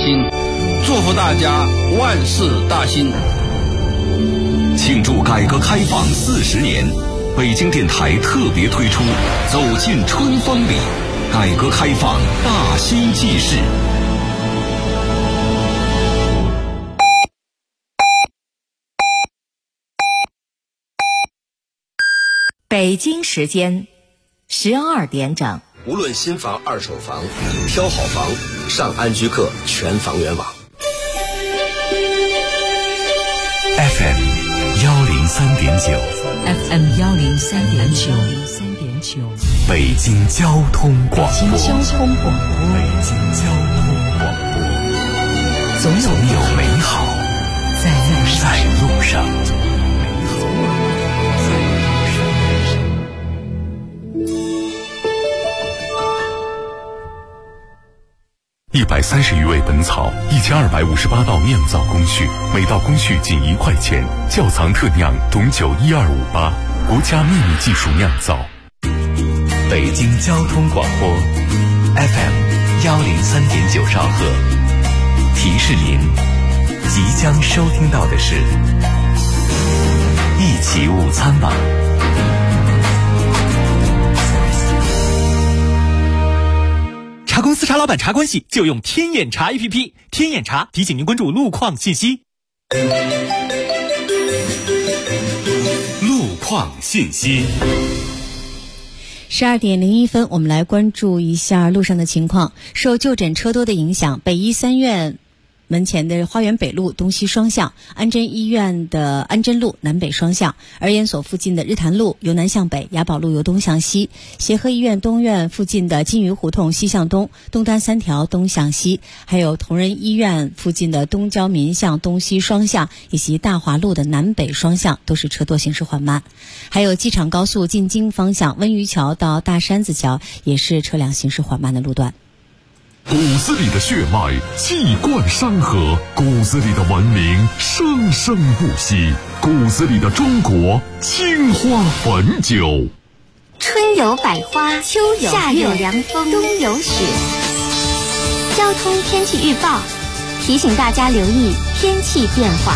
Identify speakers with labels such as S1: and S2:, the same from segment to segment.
S1: 兴，祝福大家万事大兴。
S2: 庆祝改革开放40年，北京电台特别推出《走进春风里》，改革开放大兴纪事。
S3: 北京时间12点整。
S4: 无论新房、二手房，挑好房，上安居客全房源网。
S2: FM 103.9
S3: FM 103.9
S2: 北京交通广播。
S3: 北京交通广播，总有美好在路上。
S2: 130余味本草，1258道酿造工序，每道工序仅1块钱。窖藏特酿董酒12588，国家秘密技术酿造。
S5: 北京交通广播 FM 103.9兆赫，提示您即将收听到的是一起午餐吧。
S6: 茶公司茶老板茶关系就用天眼查 APP， 天眼查提醒您关注路况信息。
S2: 路况信息。
S7: 12点01分，我们来关注一下路上的情况。受就诊车多的影响，北医三院门前的花园北路东西双向，安贞医院的安贞路南北双向，儿研所附近的日坛路由南向北，雅宝路由东向西，协和医院东院附近的金鱼胡同西向东，东单3条东向西，还有同仁医院附近的东交民巷东西双向，以及大华路的南北双向都是车多行驶缓慢。还有机场高速进京方向温榆桥到大山子桥也是车辆行驶缓慢的路段。
S8: 骨子里的血脉气贯山河，骨子里的文明生生不息，骨子里的中国青花汾酒。
S9: 春有百花，秋有夏有凉风，冬有雪。交通天气预报提醒大家留意天气变化。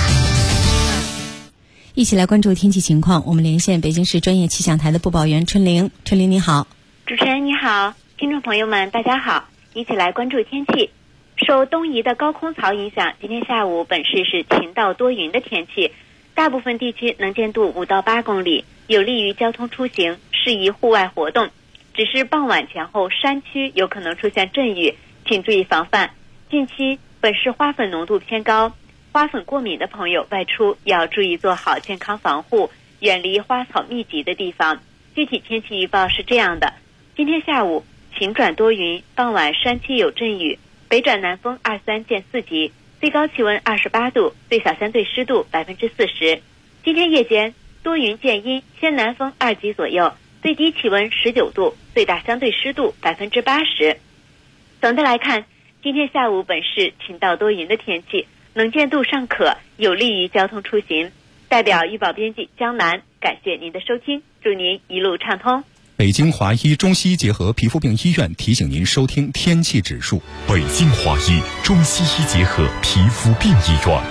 S7: 一起来关注天气情况，我们连线北京市专业气象台的播报员春玲。春玲你好。
S10: 主持人你好，听众朋友们大家好，一起来关注天气。受东移的高空槽影响，今天下午本市是晴到多云的天气，大部分地区能见度5到8公里，有利于交通出行，适宜户外活动。只是傍晚前后山区有可能出现阵雨，请注意防范。近期本市花粉浓度偏高，花粉过敏的朋友外出要注意做好健康防护，远离花草密集的地方。具体天气预报是这样的：今天下午晴转多云，傍晚山区有阵雨，北转南风23见4级，最高气温28度，最小相对湿度40%。今天夜间多云见阴，偏南风2级左右，最低气温19度，最大相对湿度80%。总的来看，今天下午本市晴到多云的天气，能见度尚可，有利于交通出行。代表预报编辑江南，感谢您的收听，祝您一路畅通。
S11: 北京华医中西医结合皮肤病医院提醒您收听天气指数。
S8: 北京华医中西医结合皮肤病医院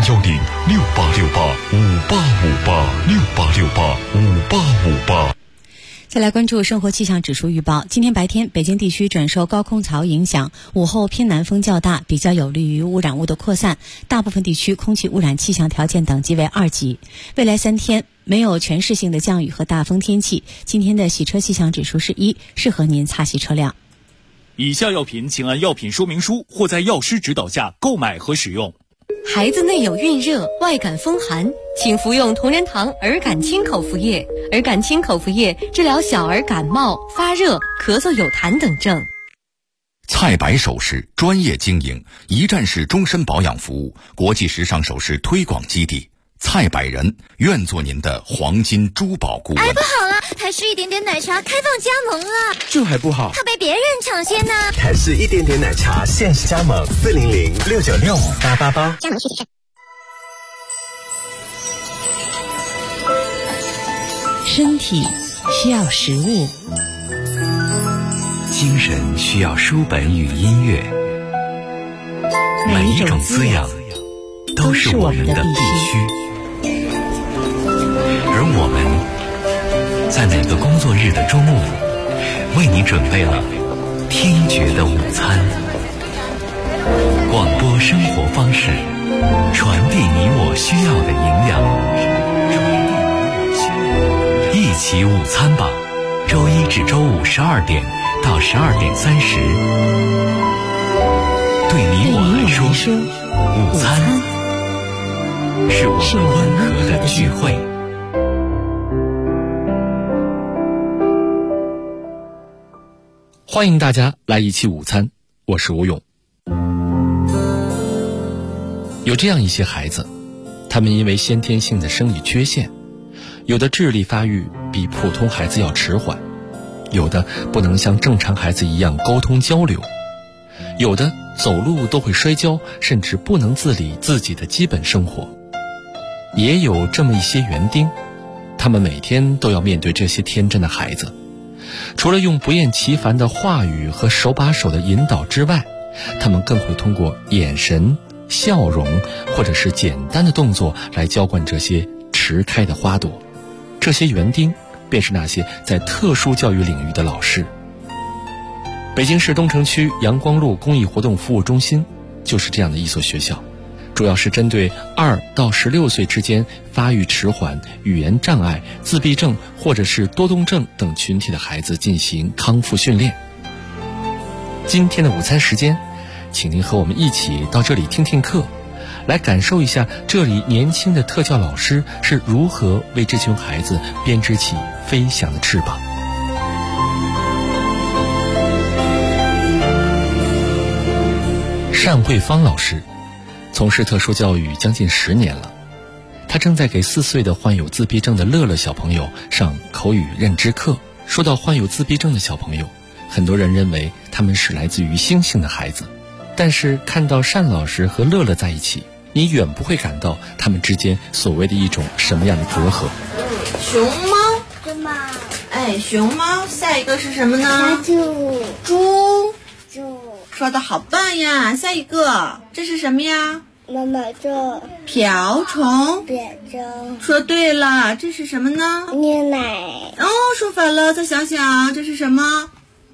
S8: ，010-6868-5858，6868-5858。
S7: 再来关注生活气象指数预报。今天白天，北京地区转受高空槽影响，午后偏南风较大，比较有利于污染物的扩散，大部分地区空气污染气象条件等级为2级。未来3天没有全市性的降雨和大风天气，今天的洗车气象指数是1，适合您擦洗车辆。
S6: 以下药品请按药品说明书或在药师指导下购买和使用。
S12: 孩子内有孕热、外感风寒，请服用同仁堂儿感清口服液。儿感清口服液治疗小儿感冒、发热、咳嗽有痰等症。
S2: 蔡白首饰专业经营，一站式终身保养服务，国际时尚首饰推广基地。蔡百人愿做您的黄金珠宝顾问。
S9: 不好了，台式一点点奶茶开放加盟了，
S13: 这还不好，
S9: 怕被别人抢先呢。
S4: 台式一点点奶茶限时加盟，400-696-5888，加盟具体是。
S7: 身体需要食物，
S5: 精神需要书本与音乐， 每一种滋养都是我们的必须。而我们在每个工作日的中午，为你准备了听觉的午餐。广播生活方式，传递你我需要的营养。一起午餐吧，周一至周五12点到12点30。对你我来说，午餐是我们温和的聚会。
S6: 欢迎大家来一期午餐，我是吴勇。有这样一些孩子，他们因为先天性的生理缺陷，有的智力发育比普通孩子要迟缓，有的不能像正常孩子一样沟通交流，有的走路都会摔跤，甚至不能自理自己的基本生活。也有这么一些园丁，他们每天都要面对这些天真的孩子，除了用不厌其烦的话语和手把手的引导之外，他们更会通过眼神、笑容或者是简单的动作来浇灌这些迟开的花朵。这些园丁便是那些在特殊教育领域的老师。北京市东城区阳光路公益活动服务中心就是这样的一所学校，主要是针对2到16岁之间发育迟缓、语言障碍、自闭症或者是多动症等群体的孩子进行康复训练。今天的午餐时间，请您和我们一起到这里听听课，来感受一下这里年轻的特教老师是如何为这群孩子编织起飞翔的翅膀。单慧芳老师从事特殊教育将近10年了，他正在给4岁的患有自闭症的乐乐小朋友上口语认知课。说到患有自闭症的小朋友，很多人认为他们是来自于星星的孩子，但是看到单老师和乐乐在一起，你远不会感到他们之间所谓的一种什么样的隔阂。
S13: 熊猫，对吗？哎，熊猫，下一个是什么呢？猪。说的好棒呀！下一个，这是什么呀？
S14: 妈妈这
S13: 瓢虫。说对了，这是什么呢？
S14: 牛奶。
S13: 哦，说反了，再想想，这是什么？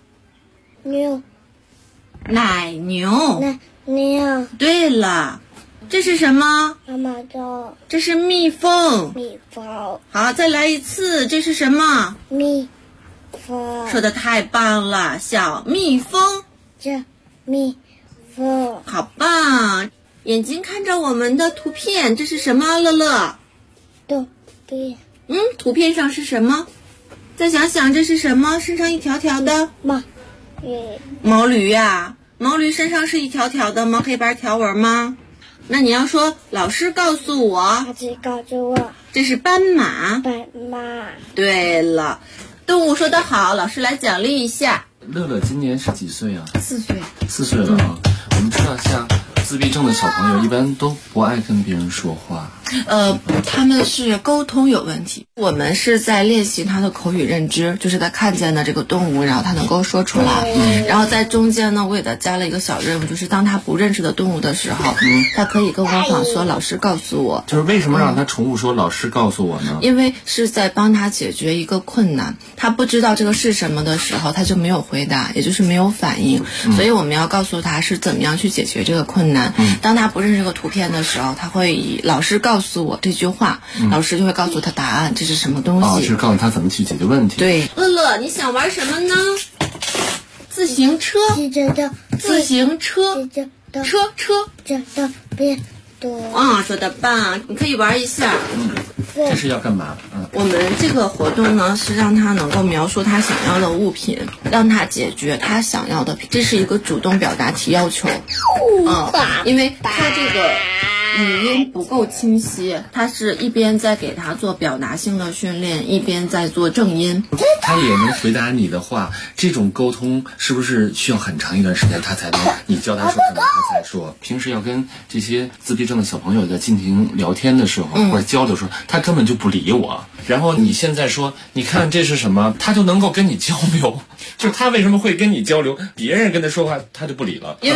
S13: 奶牛。对了，这是什么？
S14: 妈妈这
S13: 这是蜜蜂。好，再来一次，这是什么？
S14: 蜜蜂。
S13: 说的太棒了，小蜜蜂。
S14: 蜜蜂。
S13: 好棒！眼睛看着我们的图片，这是什么？乐乐。
S14: 图片。
S13: 图片上是什么？再想想，这是什么？身上一条条的。毛驴呀。毛驴身上是一条条的吗？黑白条纹吗？那你要说老师告诉我。
S14: 老师告诉我。
S13: 这是斑马。对了，动物说得好，老师来奖励一下。
S15: 乐乐今年是几岁啊
S13: ？4岁。
S15: 4岁了啊。我们知道像自闭症的小朋友一般都不爱跟别人说话。
S13: 他们是沟通有问题。我们是在练习他的口语认知，就是他看见的这个动物，然后他能够说出来。然后在中间呢，我给他加了一个小任务，就是当他不认识的动物的时候，他可以跟模仿说老师告诉我。
S15: 就是为什么让他重复说老师告诉我呢？
S13: 因为是在帮他解决一个困难，他不知道这个是什么的时候，他就没有回答，也就是没有反应。所以我们要告诉他是怎么样去解决这个困难。当他不认识这个图片的时候，他会以老师告诉我这句话，老师就会告诉他答案，这是什么东西。
S15: 就是告诉他怎么去解决问题。
S13: 对。乐乐，你想玩什么呢？自行车。自行车。说得棒，你可以玩一下。
S15: 这是要干嘛？
S13: 我们这个活动呢，是让他能够描述他想要的物品，让他解决他想要的，这是一个主动表达提要求。因为他这个语音不够清晰，他是一边在给他做表达性的训练，一边在做正音。
S15: 他也能回答你的话，这种沟通是不是需要很长一段时间他才能，你教他说什么他才说？平时要跟这些自闭症的小朋友在进行聊天的时候，或者交流的时候，他根本就不理我。然后你现在说你看这是什么，他就能够跟你交流。就是他为什么会跟你交流，别人跟他说话他就不理了。
S13: 因为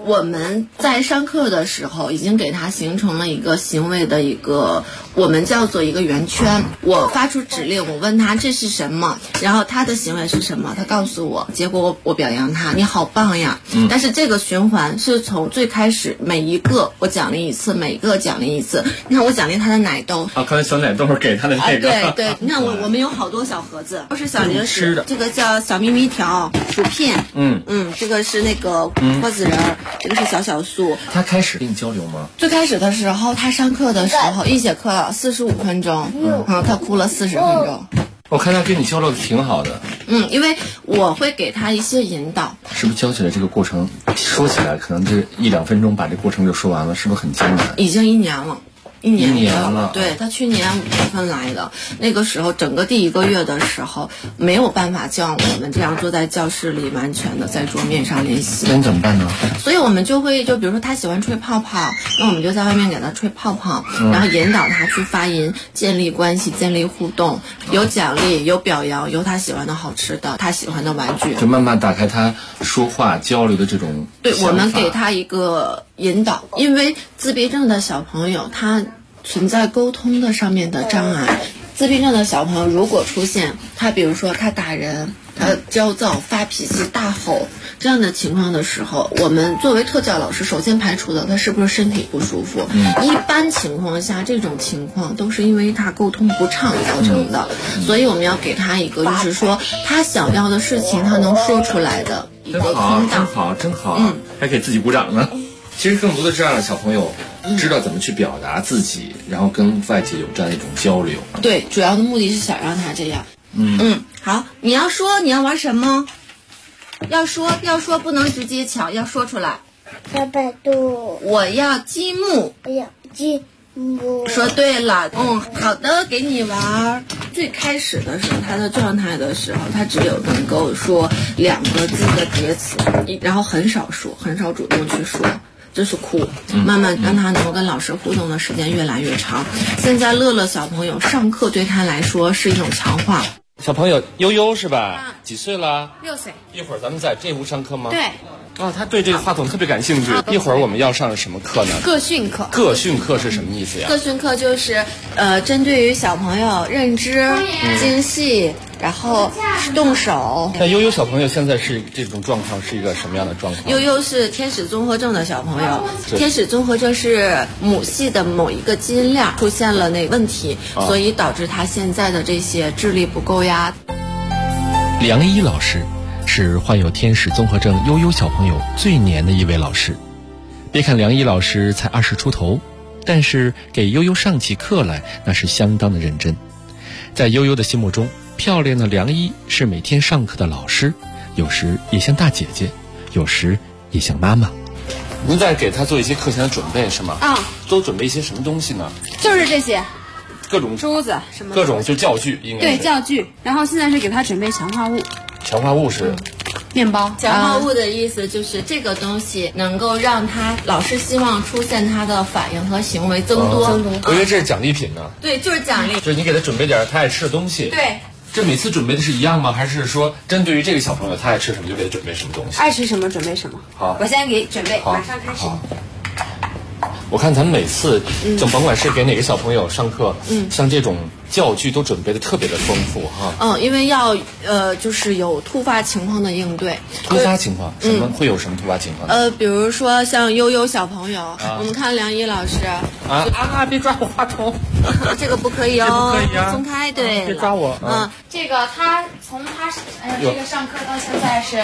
S13: 我们在上课的时候已经给他形成了一个行为的一个，我们叫做一个圆圈。我发出指令，我问他这是什么，然后他的行为是什么，他告诉我，结果我表扬他，你好棒呀。但是这个循环是从最开始每一个我奖励一次，每一个奖励一次。你看我奖励他的奶豆，
S15: 刚才小奶豆给他的那个，
S13: 对对，你看我们有好多小盒子，都是小零食的，这个叫小咪咪条、薯片，这个是那个瓜子仁，这个是小小素。
S15: 他开始跟你交流吗？
S13: 最开始的时候，他上课的时候一节课45分钟，他哭了40分钟。
S15: 我看他跟你交流的挺好的。
S13: 因为我会给他一些引导。
S15: 是不是教起来这个过程，说起来可能这1-2分钟把这过程就说完了，是不是很艰难？
S13: 已经1年了。1年
S15: 了，
S13: 对，他去年5月份来的，那个时候整个第1个月的时候没有办法像我们这样坐在教室里完全的在桌面上练习。
S15: 那你怎么办呢？
S13: 所以我们就会比如说他喜欢吹泡泡，那我们就在外面给他吹泡泡，然后引导他去发音，建立关系，建立互动，有奖励，有表扬，有他喜欢的好吃的，他喜欢的玩具，
S15: 就慢慢打开他说话交流的这种
S13: 对，我们给他一个引导。因为自闭症的小朋友他存在沟通的上面的障碍。自闭症的小朋友如果出现他比如说他打人，他焦躁发脾气大吼这样的情况的时候，我们作为特教老师首先排除的他是不是身体不舒服。一般情况下这种情况都是因为他沟通不畅造成的，所以我们要给他一个就是说他想要的事情他能说出来的一个通道。
S15: 真好，还给自己鼓掌呢。其实更多的这样的小朋友知道怎么去表达自己，然后跟外界有这样一种交流。
S13: 对，主要的目的是想让他这样。好，你要说你要玩什么？要说不能直接抢，要说出来。
S14: 小百度，
S13: 我要积木。
S14: 哎呀，积木。
S13: 说对了，好的，给你玩。最开始的时候，他的状态的时候，他只有能够说2个字的叠词，然后很少说，很少主动去说。就是哭，慢慢让他能够跟老师互动的时间越来越长。现在乐乐小朋友上课对他来说是一种强化。
S6: 小朋友悠悠是吧？几岁了
S16: ？6岁。
S6: 一会儿咱们在这屋上课吗？
S16: 对。
S6: 他对这个话筒特别感兴趣。一会儿我们要上什么课呢？
S16: 个训课。
S6: 个训课是什么意思呀？
S13: 个训课就是针对于小朋友认知、精细，然后动手。
S6: 那悠悠小朋友现在是这种状况是一个什么样的状况？
S13: 悠悠是天使综合症的小朋友，天使综合症是母系的某一个基因链出现了那问题，所以导致他现在的这些智力不够呀。
S6: 梁一老师是患有天使综合症悠悠小朋友最年的一位老师。别看梁一老师才20出头，但是给悠悠上起课来那是相当的认真。在悠悠的心目中，漂亮的梁一是每天上课的老师，有时也像大姐姐，有时也像妈妈。您在给他做一些课前的准备是吗？都准备一些什么东西呢？
S16: 就是这些，
S6: 各种
S16: 珠子什么，
S6: 各种就教具，应该
S16: 对教具。然后现在是给他准备强化物。
S6: 强化物是
S16: 面包。
S13: 强化物的意思就是这个东西能够让他老师希望出现他的反应和行为增多。
S6: 我以为这是奖励品呢。
S13: 对，就是奖励。
S6: 就是你给他准备点他爱吃的东西。
S13: 对。
S6: 这每次准备的是一样吗？还是说针对于这个小朋友他爱吃什么就给他准备什么东西？
S16: 爱吃什么准备什么。
S6: 好，
S16: 我现在给准备，马上开始。
S6: 我看咱们每次就甭管是给哪个小朋友上课，像这种教具都准备的特别的丰富哈。
S13: 因为要就是有突发情况的应对。
S6: 突发情况什么会有什么突发情况？
S13: 比如说像悠悠小朋友，我们看梁一老师
S6: 别抓我话筒，
S13: 这个不可以哦，
S6: 这不可以啊，
S13: 松开，对，
S6: 别抓我。
S16: 这个他从他这个上课到现在是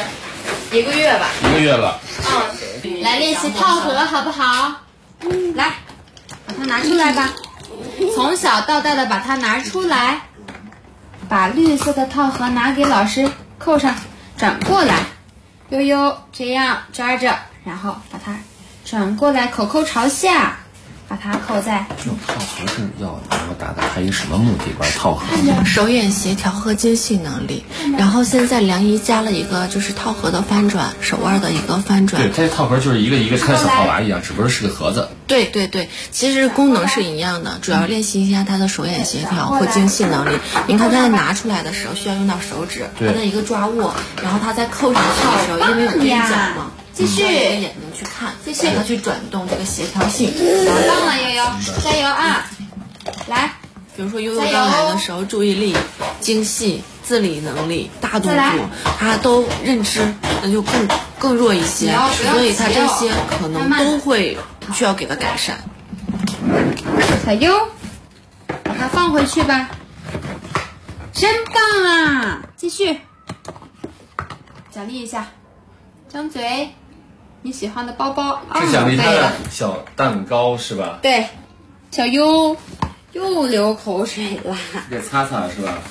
S16: 1个月吧
S6: ？1个月了。
S16: 来练习套盒好不好？来，把它拿出来吧。从小到大的把它拿出来，把绿色的套盒拿给老师扣上，转过来，悠悠这样抓着，然后把它转过来，口口朝下，把它扣在。
S15: 这种套盒是要达到它一个什么目的？玩套盒？
S13: 手眼协调和精细能力。然后现在梁一加了一个就是套盒的翻转，手腕的一个翻转。
S15: 对，它这套盒就是一个一个看小套娃一样，只不过是个盒子。
S13: 对对对，其实功能是一样的，主要练习一下他的手眼协调或精细能力。您看他在拿出来的时候需要用到手指，他的一个抓握，然后他在扣上去的时候，因为我跟你讲嘛，
S16: 继续，
S13: 眼睛去看，
S16: 继续，
S13: 让他去转动这个协调性。
S16: 好棒了，悠悠，加油啊！来，
S13: 比如说悠悠刚来的时候，注意力、精细、自理能力、大动作，他都认知那就更弱一些，所以他这些可能都会需要给他改善。
S16: 小优，把它放回去吧，真棒啊！继续，奖励一下，张嘴，你喜欢的包包。
S15: 是奖励他的小蛋糕是吧？
S16: 对，小优又流口水了，
S15: 得擦擦是吧？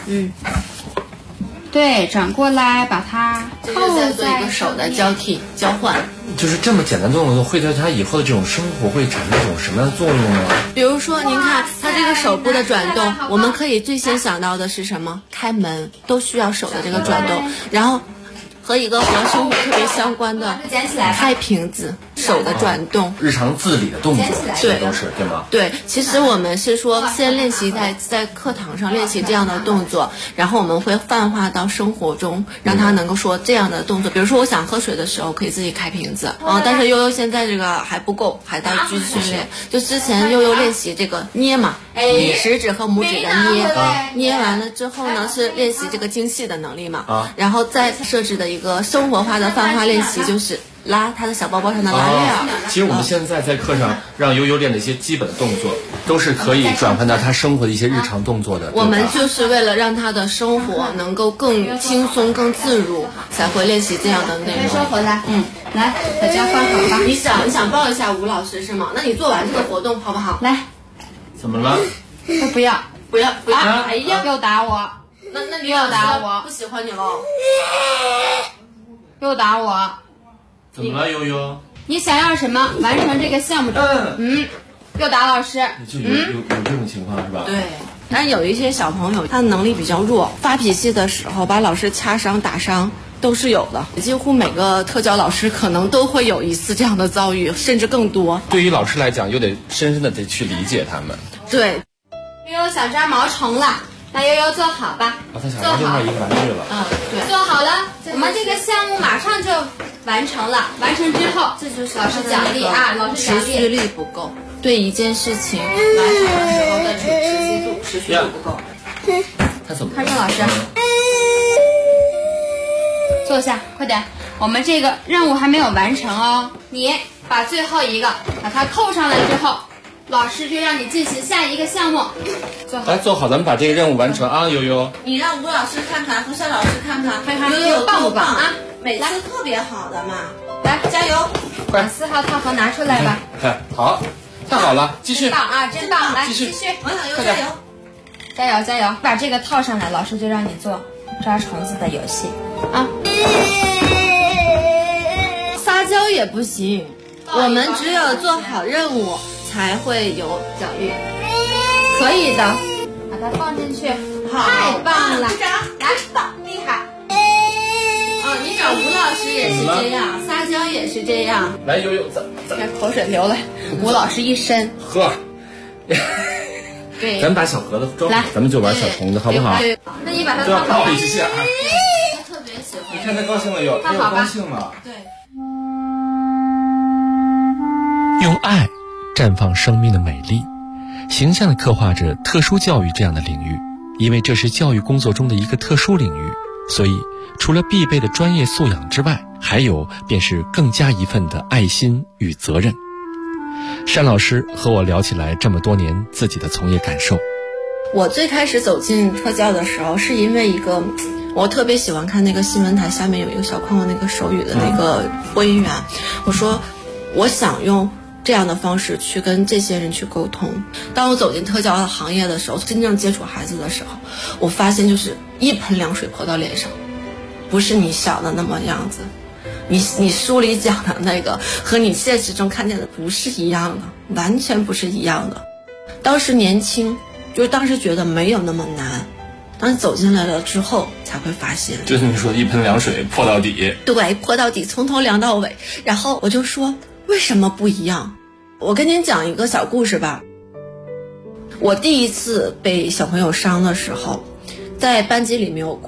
S16: 对，转过来把它
S13: 扣在做一个手的交替交换。
S15: 就是这么简单动作，会对他以后的这种生活会产生一种什么样的作用呢？
S13: 比如说，您看他这个手部的转动，我们可以最先想到的是什么？开门都需要手的这个转动，然后和一个和生活特别相关的开瓶子手的转动，
S15: 日常自理的动作，
S13: 对，
S15: 都是对吗？
S13: 对，其实我们是说先练习在课堂上练习这样的动作，然后我们会泛化到生活中，让他能够说这样的动作。比如说我想喝水的时候可以自己开瓶子，但是悠悠现在这个还不够，还在继续训练。就之前悠悠练习这个捏嘛，食指和拇指的捏，捏完了之后呢是练习这个精细的能力嘛，然后再设置的一个生活化的泛化练习就是拉他的小包包上的拉链。
S15: 其实我们现在在课上让悠悠练的一些基本的动作，都是可以转换到他生活的一些日常动作的。
S13: 我们就是为了让他的生活能够更轻松、更自如，才会练习这样的内容。
S16: 收回来，来，把这放好吧。
S13: 你想抱一下吴老师是吗？那你做完这个活动好不好？
S16: 来，
S15: 怎么了？
S16: 不要！
S13: 哎呀，
S16: 又打我！
S13: 那你
S16: 又打我，
S13: 不喜欢你喽？
S16: 又打我！
S15: 怎么了，悠悠？
S16: 你想要什么？完成这个项目。又打老师。
S15: 就有这种情况是吧？
S13: 对。但有一些小朋友他能力比较弱，发脾气的时候把老师掐伤、打伤都是有的。几乎每个特教老师可能都会有一次这样的遭遇，甚至更多。
S15: 对于老师来讲，又得深深的得去理解他们。
S13: 对。
S16: 悠悠想抓毛虫了，那悠悠坐好吧。
S15: 他想要另外一个玩具了。
S16: 对。坐好了，我们这个项目马上就完成了。完成之后，这就是老师奖励啊，老师奖励。
S13: 持续力不够，对一件事情完成的时候的持续度不够。
S15: 他怎么？
S16: 看着老师。坐下，快点。我们这个任务还没有完成哦，你把最后一个把它扣上来之后，老师就让你进行下一个项目。
S15: 来，坐好，咱们把这个任务完成啊，悠悠。
S13: 你让吴老师看看，和邵老师看看
S16: 悠悠棒不棒啊？
S13: 每次特别好的嘛。
S16: 来，加油！把4号套盒拿出来吧。
S15: 好，太好了，继续。
S16: 棒啊，真棒！来，
S15: 继续。
S13: 王小优，加油！
S16: 加油加油！把这个套上来，老师就让你做抓虫子的游戏啊。
S13: 撒娇也不行，我们只有做好任务才会有奖励。
S16: 可以的，把它放进去。太棒了！
S13: 鼓掌！
S16: 来，棒，厉害！
S13: 你找吴老师也是这样，撒娇也是这样。
S15: 来，悠悠，
S16: 这口水流了，吴老师一伸，
S15: 喝。
S16: 对，
S15: 咱们把小盒子装好，咱们就玩小虫子，好不好？
S16: 对，那你把它
S15: 放好。谢谢啊。
S13: 他特别喜欢。
S15: 你看他高兴了有？他高兴了。
S13: 对。
S6: 用爱绽放生命的美丽，形象地刻画着特殊教育这样的领域。因为这是教育工作中的一个特殊领域，所以除了必备的专业素养之外，还有便是更加一份的爱心与责任。单老师和我聊起来这么多年自己的从业感受。
S13: 我最开始走进特教的时候，是因为我特别喜欢看那个新闻台下面有一个小框的那个手语的那个播音员，我说我想用这样的方式去跟这些人去沟通。当我走进特教行业的时候，真正接触孩子的时候，我发现就是一盆凉水泼到脸上，不是你想的那么样子。你书里讲的那个和你现实中看见的不是一样的，完全不是一样的。当时年轻，就是当时觉得没有那么难，当你走进来了之后才会发现，
S15: 就是你说一盆凉水泼到底。
S13: 对，泼到底，从头凉到尾。然后我就说为什么不一样？我跟您讲一个小故事吧。我第一次被小朋友伤的时候，在班级里没有哭，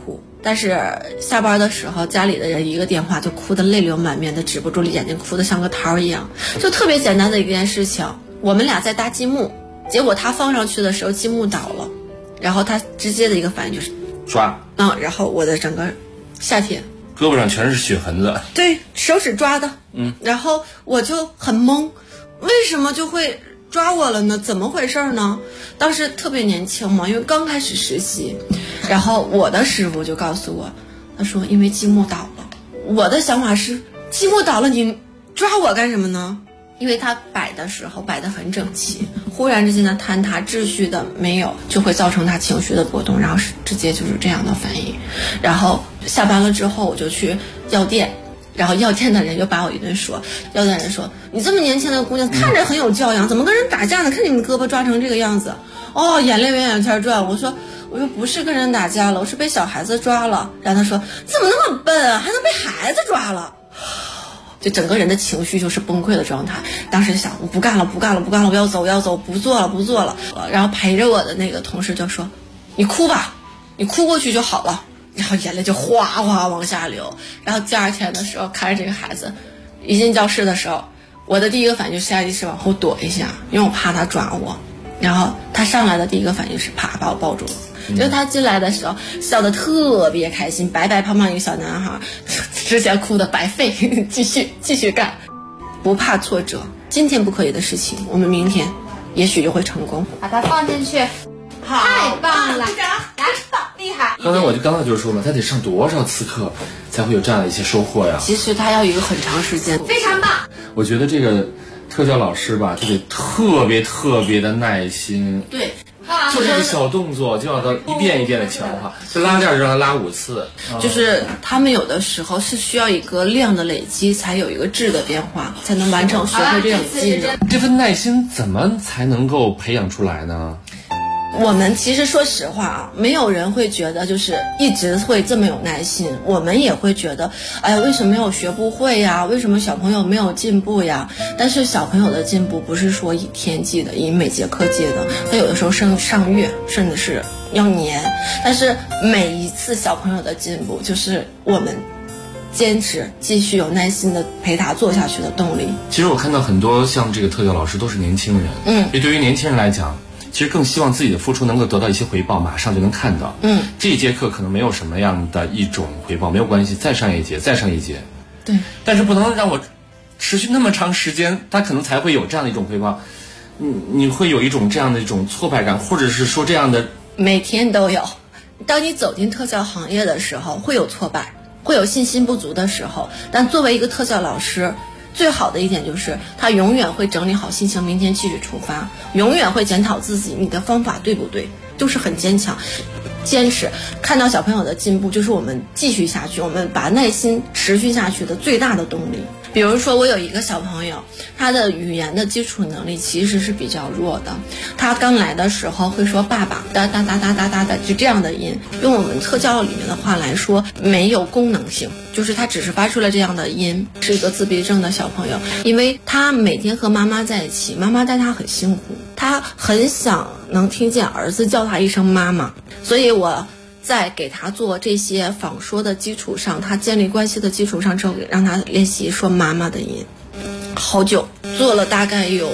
S13: 但是下班的时候，家里的人一个电话就哭得泪流满面的，止不住眼睛，哭得像个桃一样。就特别简单的一件事情，我们俩在搭积木，结果他放上去的时候积木倒了，然后他直接的一个反应就是
S15: 抓，
S13: 然后我的整个夏天
S15: 胳膊上全是血痕子，
S13: 对，手指抓的，然后我就很懵，为什么就会抓我了呢？怎么回事呢？当时特别年轻嘛，因为刚开始实习，然后我的师傅就告诉我，他说因为积木倒了。我的想法是，积木倒了你抓我干什么呢？因为他摆的时候摆得很整齐，忽然之间的坍塌，秩序的没有，就会造成他情绪的波动，然后直接就是这样的反应。然后下班了之后，我就去药店，然后药店的人就把我一顿说，药店人说你这么年轻的姑娘，看着很有教养，怎么跟人打架呢？看你胳膊抓成这个样子，眼泪眼圈转。我说不是跟人打架了，我是被小孩子抓了。然后他说怎么那么笨啊，还能被孩子抓了？就整个人的情绪就是崩溃的状态。当时想我不干了，我要走，不做了。然后陪着我的那个同事就说你哭吧，你哭过去就好了。然后眼泪就哗哗往下流。然后第二天的时候看着这个孩子一进教室的时候，我的第一个反应就是下意识往后躲一下，因为我怕他抓我。然后他上来的第一个反应是啪把我抱住了。就他进来的时候笑得特别开心，白白胖胖一个小男孩，之前哭的白费，继续干，不怕挫折，今天不可以的事情，我们明天也许就会成功。
S16: 把它放进去，太棒了，来，厉害！
S15: 刚才就说嘛，他得上多少次课才会有这样的一些收获呀？
S13: 其实他要有一个很长时间，
S16: 非常棒。
S15: 我觉得这个特教老师吧，就得特别的耐心。
S13: 对。
S15: 就这个小动作就要他一遍一遍的强化，就拉链就让他拉5次。
S13: 就是他们有的时候是需要一个量的累积，才有一个质的变化，才能完成学会这种技能。
S15: 这份耐心怎么才能够培养出来呢？
S13: 我们其实说实话啊，没有人会觉得就是一直会这么有耐心，我们也会觉得，哎呀，为什么我学不会呀？为什么小朋友没有进步呀？但是小朋友的进步不是说以天计的，以每节课计的，他有的时候上月，甚至是要年。但是每一次小朋友的进步，就是我们坚持继续有耐心的陪他做下去的动力。
S15: 其实我看到很多像这个特教老师都是年轻人，也对于年轻人来讲，其实更希望自己的付出能够得到一些回报，马上就能看到。这一节课可能没有什么样的一种回报，没有关系，再上一节。
S13: 对，
S15: 但是不能让我持续那么长时间，他可能才会有这样的一种回报。你会有一种这样的一种挫败感，或者是说这样的，
S13: 每天都有。当你走进特教行业的时候，会有挫败，会有信心不足的时候，但作为一个特教老师，最好的一点就是他永远会整理好心情，明天继续出发，永远会检讨自己，你的方法对不对，就是很坚强，坚持。看到小朋友的进步，就是我们继续下去，我们把耐心持续下去的最大的动力。比如说我有一个小朋友，他的语言的基础能力其实是比较弱的，他刚来的时候会说爸爸哒哒哒哒哒哒哒，就这样的音，用我们特教里面的话来说，没有功能性，就是他只是发出了这样的音，是一个自闭症的小朋友。因为他每天和妈妈在一起，妈妈带他很辛苦，他很想能听见儿子叫他一声妈妈，所以我在给他做这些仿说的基础上，他建立关系的基础上之后，让他练习说妈妈的音，好久做了大概有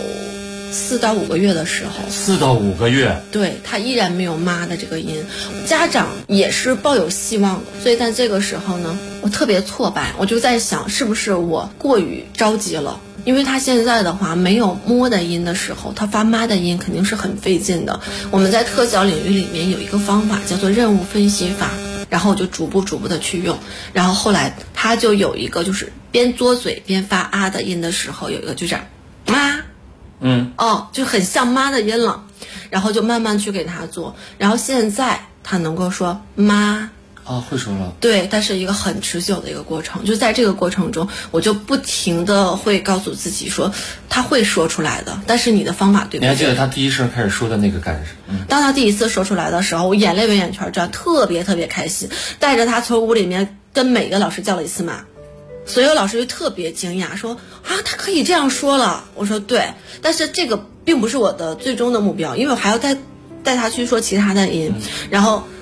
S13: 4到5个月的时候。
S15: 4到5个月，
S13: 对，他依然没有妈的这个音，家长也是抱有希望的。所以在这个时候呢，我特别挫败，我就在想是不是我过于着急了。因为他现在的话没有摸的音的时候，他发妈的音肯定是很费劲的。我们在特教领域里面有一个方法叫做任务分析法，然后我就逐步的去用，然后后来他就有一个就是边嘬嘴边发啊的音的时候，有一个就是妈，就很像妈的音了，然后就慢慢去给他做，然后现在他能够说妈。
S15: 会说了。
S13: 对，但是一个很持久的一个过程，就在这个过程中，我就不停的会告诉自己说，他会说出来的，但是你的方法对不对？
S15: 你还记得他第一声开始说的那个感受？
S13: 当他第一次说出来的时候，我眼泪围眼圈转，特别开心，带着他从屋里面跟每个老师叫了一次妈，所有老师就特别惊讶，说啊，他可以这样说了。我说对，但是这个并不是我的最终的目标，因为我还要带他去说其他的音，然后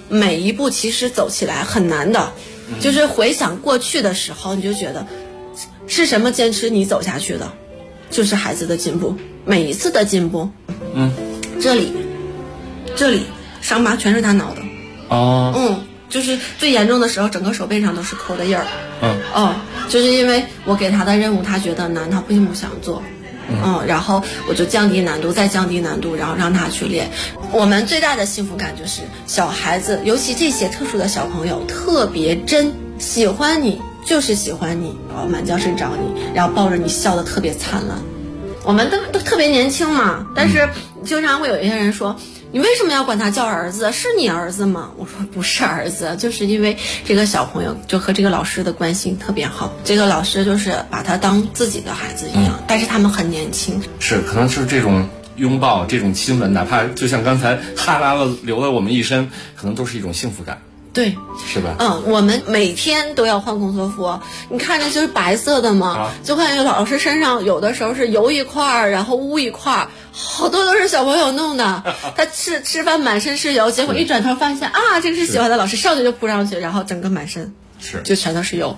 S13: 每一步其实走起来很难的，就是回想过去的时候，你就觉得是什么坚持你走下去的，就是孩子的进步，每一次的进步。这里伤疤全是他挠的。就是最严重的时候，整个手背上都是抠的印儿。就是因为我给他的任务，他觉得难，他并不想做。然后我就降低难度，再降低难度，然后让他去练。我们最大的幸福感就是小孩子，尤其这些特殊的小朋友，特别真，喜欢你就是喜欢你，然后满教室找你，然后抱着你笑得特别灿烂。我们都特别年轻嘛，但是经常会有一些人说，你为什么要管他叫儿子？是你儿子吗？我说不是儿子，就是因为这个小朋友就和这个老师的关系特别好，这个老师就是把他当自己的孩子一样，但是他们很年轻。
S15: 是，可能就是这种拥抱，这种亲吻，哪怕就像刚才哈喇了流了我们一身，可能都是一种幸福感。
S13: 对，
S15: 是吧？
S13: 我们每天都要换工作服，你看着就是白色的嘛，就看这老师身上有的时候是油一块，然后污一块，好多都是小朋友弄的。他吃饭满身是油，结果一转头发现这个是喜欢的老师，上去就扑上去，然后整个满身就全都是油。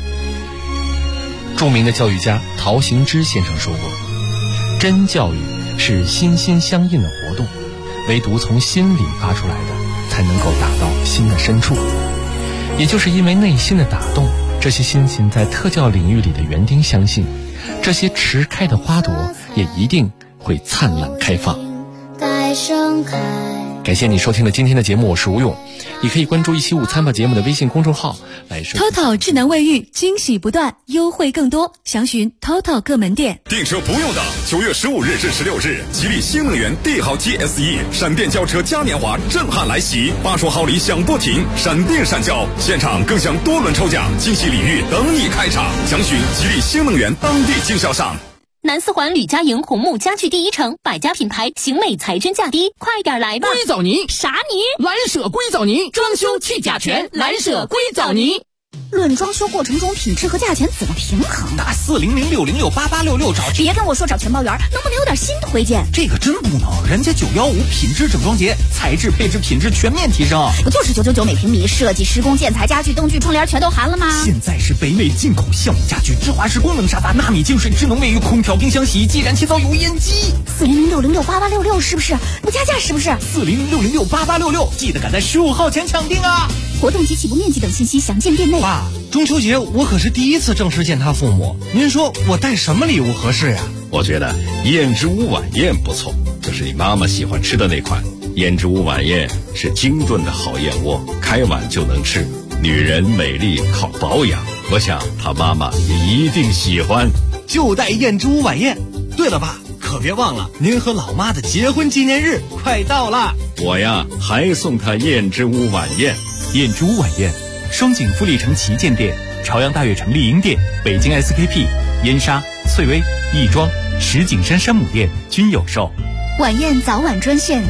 S6: 著名的教育家陶行知先生说过，真教育是心心相印的活动，唯独从心里发出来的才能够打到心的深处。也就是因为内心的打动，这些辛勤在特教领域里的园丁相信，这些迟开的花朵也一定会灿烂开放。感谢你收听了今天的节目，我是吴勇。你可以关注175餐吧节目的微信公众号来收听。
S12: TOTO 智能卫浴，惊喜不断，优惠更多，详询 TOTO 各门店。
S17: 订车不用等，9月15日至16日，吉利新能源帝豪 GSE 闪电轿车嘉年华震撼来袭，8说好礼响不停，闪电闪交，现场更享多轮抽奖，惊喜礼遇等你开场，详询吉利新能源当地经销商。
S18: 南四环吕家营红木家具第一城，百家品牌，型美才真价低，快点来吧！
S19: 硅藻泥
S18: 啥泥？
S19: 蓝舍硅藻泥，装修去甲醛，蓝舍硅藻泥。
S20: 论装修过程中品质和价钱怎么平衡？
S19: 打4006068866找。
S20: 别跟我说找全包员，能不能有点新推荐？
S19: 这个真不能，人家915品质整装节，材质配置品质全面提升。
S20: 不就是999每平米，设计施工建材家具灯具窗帘全都含了吗？
S19: 现在是北美进口橡木家具，智华式功能沙发，纳米净水智能卫浴，空调冰箱洗衣机，燃气灶油烟机。
S20: 4006068866是不是？不加价是不是
S19: ？4006068866，记得赶在15号前抢订啊！
S20: 活动及起步面积等信息详见店内。
S19: 爸，中秋节我可是第一次正式见他父母，您说我带什么礼物合适呀？
S21: 我觉得燕之屋晚宴不错，就是你妈妈喜欢吃的那款。燕之屋晚宴是精炖的好燕窝，开碗就能吃。女人美丽靠保养，我想她妈妈也一定喜欢。
S19: 就带燕之屋晚宴。对了爸，可别忘了您和老妈的结婚纪念日快到了。
S21: 我呀还送她燕之屋晚宴。
S5: 燕之屋晚宴，双井富力城旗舰店、朝阳大悦城丽婴店、北京 SKP、燕莎、翠微、亦庄、石景山山姆店均有售。
S20: 晚宴早晚专线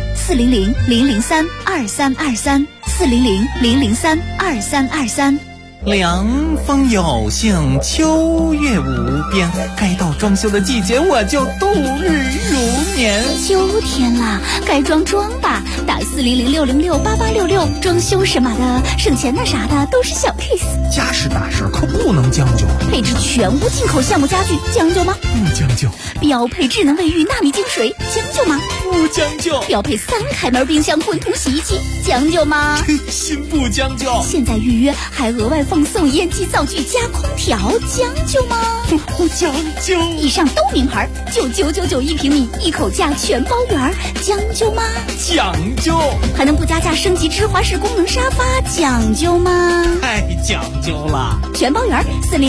S20: 400-003-2323，400-003-2323。
S19: 凉风有幸，秋月无边，该到装修的季节，我就度日如年。
S20: 秋天了，该装装吧，打400-606-8866，装修什么的，省钱的啥的都是小 case。
S19: 家事大事可不能将就，
S20: 配置全屋进口橡木家具，将就吗？
S19: 不将就。
S20: 标配智能卫浴纳米净水，将就吗？
S19: 不将就。
S20: 标配3开门冰箱混土洗衣机，将就吗？
S19: 心不将就。
S20: 现在预约还额外放送烟机灶具加空调，将就吗？
S19: 不将就。
S20: 以上都名牌，99991平米，一口价全包圆，将就吗？
S19: 讲究。
S20: 还能不加价升级芝华士功能沙发，讲究吗？
S19: 太讲究了。
S20: 全包圆40